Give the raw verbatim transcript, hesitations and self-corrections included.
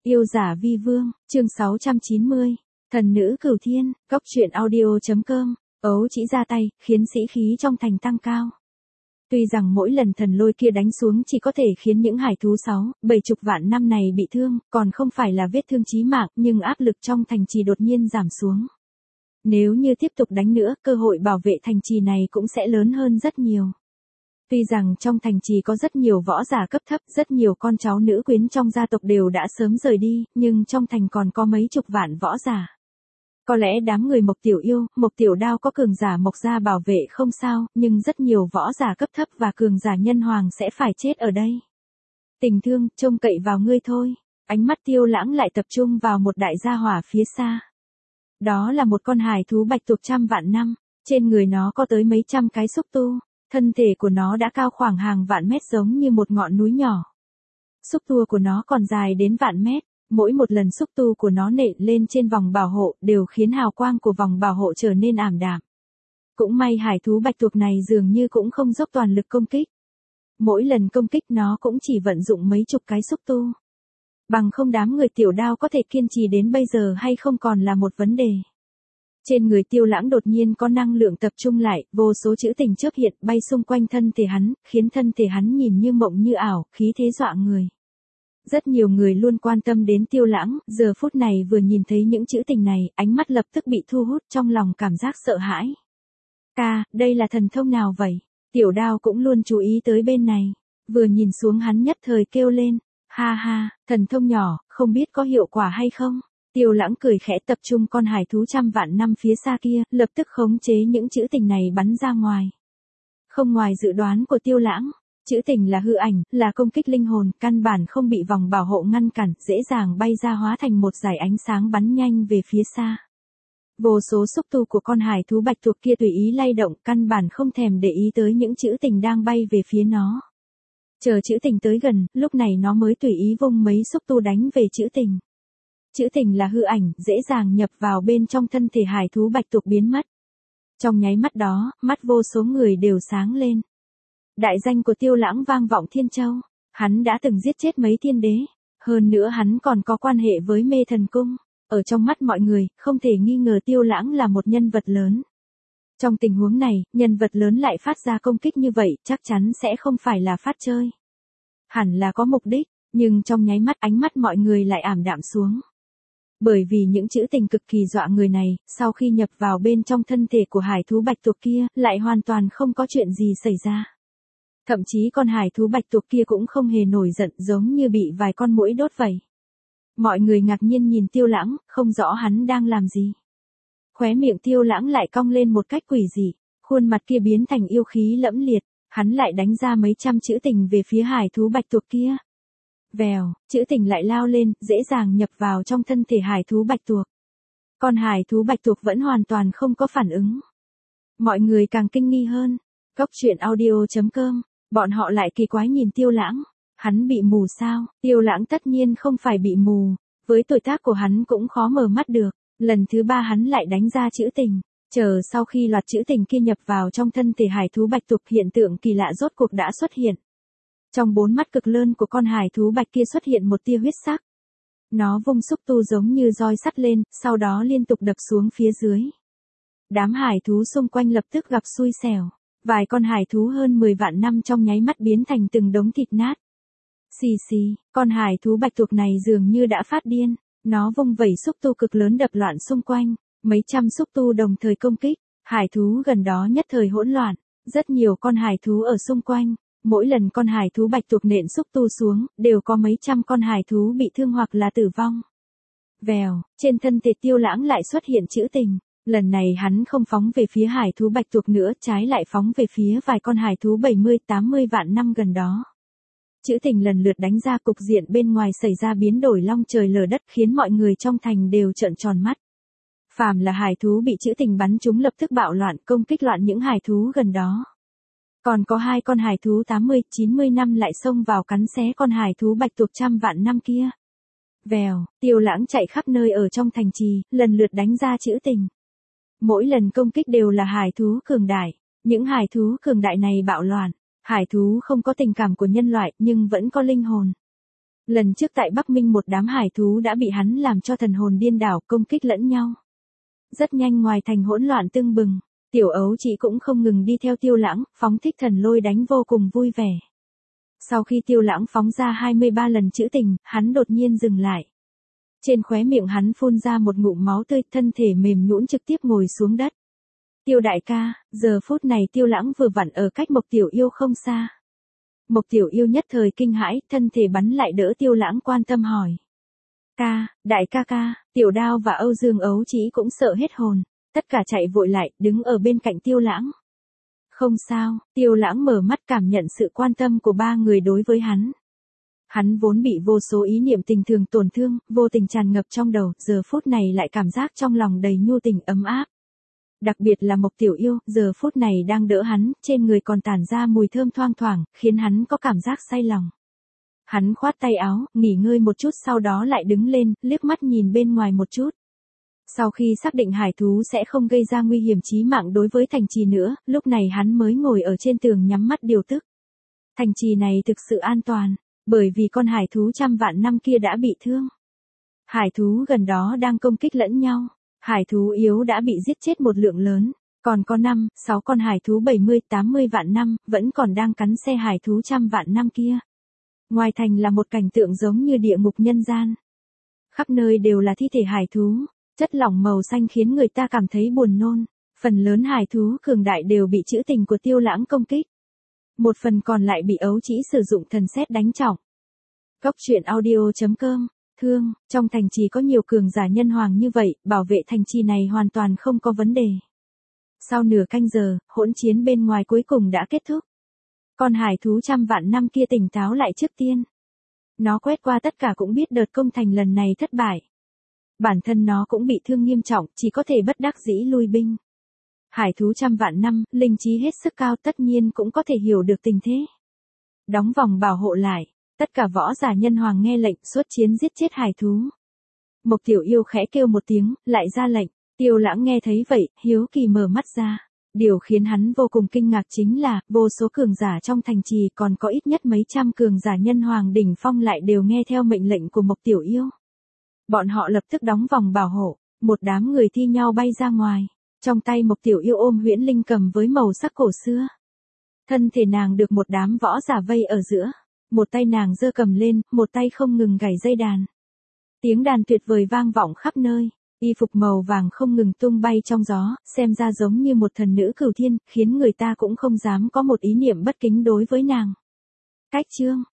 Yêu giả vi vương, chương sáu trăm chín mươi. Thần nữ cửu thiên, góc truyện audio.com. Ấu chỉ ra tay, khiến sĩ khí trong thành tăng cao. Tuy rằng mỗi lần thần lôi kia đánh xuống chỉ có thể khiến những hải thú sáu, bảy chục vạn năm này bị thương, còn không phải là vết thương chí mạng, nhưng áp lực trong thành trì đột nhiên giảm xuống. Nếu như tiếp tục đánh nữa, cơ hội bảo vệ thành trì này cũng sẽ lớn hơn rất nhiều. Tuy rằng trong thành trì có rất nhiều võ giả cấp thấp, rất nhiều con cháu nữ quyến trong gia tộc đều đã sớm rời đi, nhưng trong thành còn có mấy chục vạn võ giả. Có lẽ đám người Mộc Tiểu Yêu, Mộc Tiểu Đao có cường giả Mộc gia bảo vệ không sao, nhưng rất nhiều võ giả cấp thấp và cường giả nhân hoàng sẽ phải chết ở đây. Tình thương, trông cậy vào ngươi thôi. Ánh mắt Tiêu Lãng lại tập trung vào một đại gia hỏa phía xa. Đó là một con hải thú bạch tuộc trăm vạn năm, trên người nó có tới mấy trăm cái xúc tu. Thân thể của nó đã cao khoảng hàng vạn mét giống như một ngọn núi nhỏ. Xúc tu của nó còn dài đến vạn mét, mỗi một lần xúc tu của nó nện lên trên vòng bảo hộ đều khiến hào quang của vòng bảo hộ trở nên ảm đạm. Cũng may hải thú bạch tuộc này dường như cũng không dốc toàn lực công kích. Mỗi lần công kích nó cũng chỉ vận dụng mấy chục cái xúc tu. Bằng không đám người Tiểu Đao có thể kiên trì đến bây giờ hay không còn là một vấn đề. Trên người Tiêu Lãng đột nhiên có năng lượng tập trung lại, vô số chữ tình chớp hiện bay xung quanh thân thể hắn, khiến thân thể hắn nhìn như mộng như ảo, khí thế dọa người. Rất nhiều người luôn quan tâm đến Tiêu Lãng, giờ phút này vừa nhìn thấy những chữ tình này, ánh mắt lập tức bị thu hút, trong lòng cảm giác sợ hãi. Ca, đây là thần thông nào vậy? Tiểu Đao cũng luôn chú ý tới bên này, vừa nhìn xuống hắn nhất thời kêu lên, ha ha, thần thông nhỏ, không biết có hiệu quả hay không? Tiêu Lãng cười khẽ tập trung con hải thú trăm vạn năm phía xa kia, lập tức khống chế những chữ tình này bắn ra ngoài. Không ngoài dự đoán của Tiêu Lãng, chữ tình là hư ảnh, là công kích linh hồn, căn bản không bị vòng bảo hộ ngăn cản, dễ dàng bay ra hóa thành một dải ánh sáng bắn nhanh về phía xa. Vô số xúc tu của con hải thú bạch tuộc kia tùy ý lay động, căn bản không thèm để ý tới những chữ tình đang bay về phía nó. Chờ chữ tình tới gần, lúc này nó mới tùy ý vung mấy xúc tu đánh về chữ tình. Chữ tình là hư ảnh, dễ dàng nhập vào bên trong thân thể hải thú bạch tuộc biến mất. Trong nháy mắt đó, mắt vô số người đều sáng lên. Đại danh của Tiêu Lãng vang vọng Thiên Châu, hắn đã từng giết chết mấy thiên đế, hơn nữa hắn còn có quan hệ với Mê Thần Cung. Ở trong mắt mọi người, không thể nghi ngờ Tiêu Lãng là một nhân vật lớn. Trong tình huống này, nhân vật lớn lại phát ra công kích như vậy, chắc chắn sẽ không phải là phát chơi. Hẳn là có mục đích, nhưng trong nháy mắt ánh mắt mọi người lại ảm đạm xuống. Bởi vì những chữ tình cực kỳ dọa người này, sau khi nhập vào bên trong thân thể của hải thú bạch tuộc kia, lại hoàn toàn không có chuyện gì xảy ra. Thậm chí con hải thú bạch tuộc kia cũng không hề nổi giận, giống như bị vài con muỗi đốt vậy. Mọi người ngạc nhiên nhìn Tiêu Lãng, không rõ hắn đang làm gì. Khóe miệng Tiêu Lãng lại cong lên một cách quỷ dị, khuôn mặt kia biến thành yêu khí lẫm liệt, hắn lại đánh ra mấy trăm chữ tình về phía hải thú bạch tuộc kia. Vèo, chữ tình lại lao lên, dễ dàng nhập vào trong thân thể hải thú bạch tuộc. Còn hải thú bạch tuộc vẫn hoàn toàn không có phản ứng. Mọi người càng kinh nghi hơn. Góc truyện audio.com, bọn họ lại kỳ quái nhìn Tiêu Lãng. Hắn bị mù sao? Tiêu Lãng tất nhiên không phải bị mù, với tuổi tác của hắn cũng khó mở mắt được. Lần thứ ba hắn lại đánh ra chữ tình. Chờ sau khi loạt chữ tình kia nhập vào trong thân thể hải thú bạch tuộc, hiện tượng kỳ lạ rốt cuộc đã xuất hiện. Trong bốn mắt cực lớn của con hải thú bạch kia xuất hiện một tia huyết sắc. Nó vung xúc tu giống như roi sắt lên, sau đó liên tục đập xuống phía dưới. Đám hải thú xung quanh lập tức gặp xui xẻo. Vài con hải thú hơn mười vạn năm trong nháy mắt biến thành từng đống thịt nát. Xì xì, con hải thú bạch tuộc này dường như đã phát điên. Nó vung vẩy xúc tu cực lớn đập loạn xung quanh. Mấy trăm xúc tu đồng thời công kích. Hải thú gần đó nhất thời hỗn loạn. Rất nhiều con hải thú ở xung quanh. Mỗi lần con hải thú bạch tuộc nện xúc tu xuống, đều có mấy trăm con hải thú bị thương hoặc là tử vong. Vèo, trên thân thể Tiêu Lãng lại xuất hiện chữ tình. Lần này hắn không phóng về phía hải thú bạch tuộc nữa, trái lại phóng về phía vài con hải thú bảy mươi tám mươi vạn năm gần đó. Chữ tình lần lượt đánh ra, cục diện bên ngoài xảy ra biến đổi long trời lở đất, khiến mọi người trong thành đều trợn tròn mắt. Phàm là hải thú bị chữ tình bắn chúng lập tức bạo loạn, công kích loạn những hải thú gần đó. Còn có hai con hải thú tám mươi chín mươi năm lại xông vào cắn xé con hải thú bạch tuộc trăm vạn năm kia. Vèo, Tiêu Lãng chạy khắp nơi ở trong thành trì, lần lượt đánh ra chữ tình. Mỗi lần công kích đều là hải thú cường đại. Những hải thú cường đại này bạo loạn. Hải thú không có tình cảm của nhân loại nhưng vẫn có linh hồn. Lần trước tại Bắc Minh một đám hải thú đã bị hắn làm cho thần hồn điên đảo, công kích lẫn nhau. Rất nhanh ngoài thành hỗn loạn tưng bừng, tiểu ấu chỉ cũng không ngừng đi theo Tiêu Lãng, phóng thích thần lôi đánh vô cùng vui vẻ. Sau khi Tiêu Lãng phóng ra hai mươi ba lần trữ tình, hắn đột nhiên dừng lại. Trên khóe miệng hắn phun ra một ngụm máu tươi, thân thể mềm nhũn trực tiếp ngồi xuống đất. Tiêu đại ca, giờ phút này Tiêu Lãng vừa vặn ở cách Mộc Tiểu Yêu không xa. Mộc Tiểu Yêu nhất thời kinh hãi, thân thể bắn lại đỡ Tiêu Lãng quan tâm hỏi. Ca, đại ca ca, Tiểu Đao và Âu Dương Ấu Chỉ cũng sợ hết hồn, tất cả chạy vội lại, đứng ở bên cạnh Tiêu Lãng. Không sao, Tiêu Lãng mở mắt cảm nhận sự quan tâm của ba người đối với hắn. Hắn vốn bị vô số ý niệm tình thường tổn thương, vô tình tràn ngập trong đầu, giờ phút này lại cảm giác trong lòng đầy nhu tình ấm áp. Đặc biệt là Mộc Tiểu Yêu, giờ phút này đang đỡ hắn, trên người còn tản ra mùi thơm thoang thoảng, khiến hắn có cảm giác say lòng. Hắn khoát tay áo, nghỉ ngơi một chút sau đó lại đứng lên, liếc mắt nhìn bên ngoài một chút. Sau khi xác định hải thú sẽ không gây ra nguy hiểm chí mạng đối với thành trì nữa, lúc này hắn mới ngồi ở trên tường nhắm mắt điều tức. Thành trì này thực sự an toàn, bởi vì con hải thú trăm vạn năm kia đã bị thương. Hải thú gần đó đang công kích lẫn nhau. Hải thú yếu đã bị giết chết một lượng lớn, còn có năm, sáu con hải thú bảy mươi, tám mươi vạn năm, vẫn còn đang cắn xe hải thú trăm vạn năm kia. Ngoài thành là một cảnh tượng giống như địa ngục nhân gian. Khắp nơi đều là thi thể hải thú, chất lỏng màu xanh khiến người ta cảm thấy buồn nôn. Phần lớn hải thú cường đại đều bị trữ tình của Tiêu Lãng công kích. Một phần còn lại bị Ấu Chỉ sử dụng thần sét đánh trọng. Cốc truyện audio chấm com Thương, trong thành trì có nhiều cường giả nhân hoàng như vậy, bảo vệ thành trì này hoàn toàn không có vấn đề. Sau nửa canh giờ, hỗn chiến bên ngoài cuối cùng đã kết thúc. Con hải thú trăm vạn năm kia tỉnh táo lại trước tiên. Nó quét qua tất cả cũng biết đợt công thành lần này thất bại. Bản thân nó cũng bị thương nghiêm trọng, chỉ có thể bất đắc dĩ lui binh. Hải thú trăm vạn năm, linh trí hết sức cao tất nhiên cũng có thể hiểu được tình thế. Đóng vòng bảo hộ lại. Tất cả võ giả nhân hoàng nghe lệnh xuất chiến giết chết hải thú. Mộc Tiểu Yêu khẽ kêu một tiếng, lại ra lệnh. Tiêu Lãng nghe thấy vậy, hiếu kỳ mở mắt ra. Điều khiến hắn vô cùng kinh ngạc chính là, vô số cường giả trong thành trì còn có ít nhất mấy trăm cường giả nhân hoàng đỉnh phong lại đều nghe theo mệnh lệnh của Mộc Tiểu Yêu. Bọn họ lập tức đóng vòng bảo hộ, một đám người thi nhau bay ra ngoài. Trong tay Mộc Tiểu Yêu ôm huyễn linh cầm với màu sắc cổ xưa. Thân thể nàng được một đám võ giả vây ở giữa. Một tay nàng giơ cầm lên, một tay không ngừng gảy dây đàn. Tiếng đàn tuyệt vời vang vọng khắp nơi, y phục màu vàng không ngừng tung bay trong gió, xem ra giống như một thần nữ cửu thiên, khiến người ta cũng không dám có một ý niệm bất kính đối với nàng. Cách chương